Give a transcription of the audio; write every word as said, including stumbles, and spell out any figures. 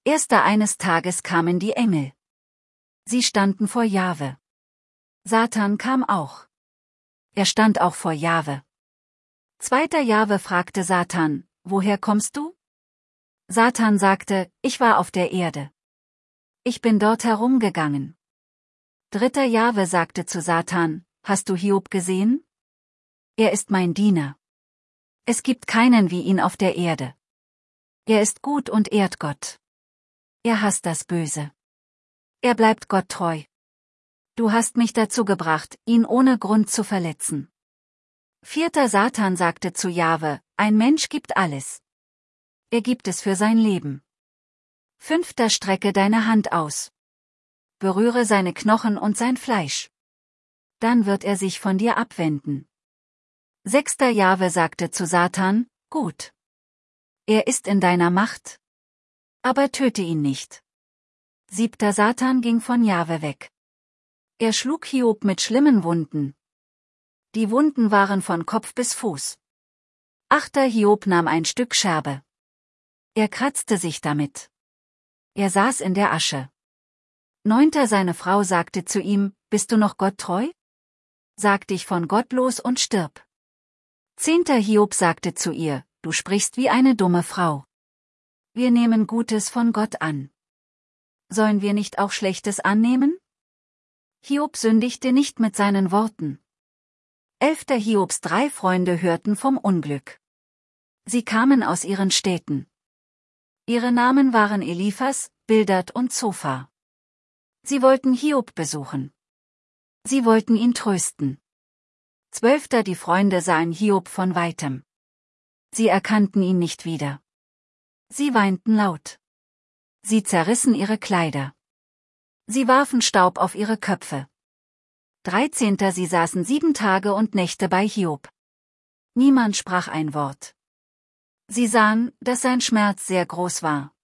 Erster eines Tages kamen die Engel. Sie standen vor Jahwe. Satan kam auch. Er stand auch vor Jahwe. Zweiter Jahwe fragte Satan, woher kommst du? Satan sagte, ich war auf der Erde. Ich bin dort herumgegangen. Dritter Jahwe sagte zu Satan, hast du Hiob gesehen? Er ist mein Diener. Es gibt keinen wie ihn auf der Erde. Er ist gut und ehrt Gott. Er hasst das Böse. Er bleibt Gott treu. Du hast mich dazu gebracht, ihn ohne Grund zu verletzen. Vierter Satan sagte zu Jahwe, ein Mensch gibt alles. Er gibt es für sein Leben. Fünfter strecke deine Hand aus. Berühre seine Knochen und sein Fleisch. Dann wird er sich von dir abwenden. Sechster Jahwe sagte zu Satan, gut. Er ist in deiner Macht. Aber töte ihn nicht. Siebter Satan ging von Jahwe weg. Er schlug Hiob mit schlimmen Wunden. Die Wunden waren von Kopf bis Fuß. Achter Hiob nahm ein Stück Scherbe. Er kratzte sich damit. Er saß in der Asche. Neunter seine Frau sagte zu ihm, bist du noch Gott treu? Sag dich von Gott los und stirb. Zehnter Hiob sagte zu ihr, du sprichst wie eine dumme Frau. Wir nehmen Gutes von Gott an. Sollen wir nicht auch Schlechtes annehmen? Hiob sündigte nicht mit seinen Worten. Elfter Hiobs drei Freunde hörten vom Unglück. Sie kamen aus ihren Städten. Ihre Namen waren Eliphas, Bildad und Zophar. Sie wollten Hiob besuchen. Sie wollten ihn trösten. Zwölfter Die Freunde sahen Hiob von weitem. Sie erkannten ihn nicht wieder. Sie weinten laut. Sie zerrissen ihre Kleider. Sie warfen Staub auf ihre Köpfe. Dreizehnter Sie saßen sieben Tage und Nächte bei Hiob. Niemand sprach ein Wort. Sie sahen, dass sein Schmerz sehr groß war.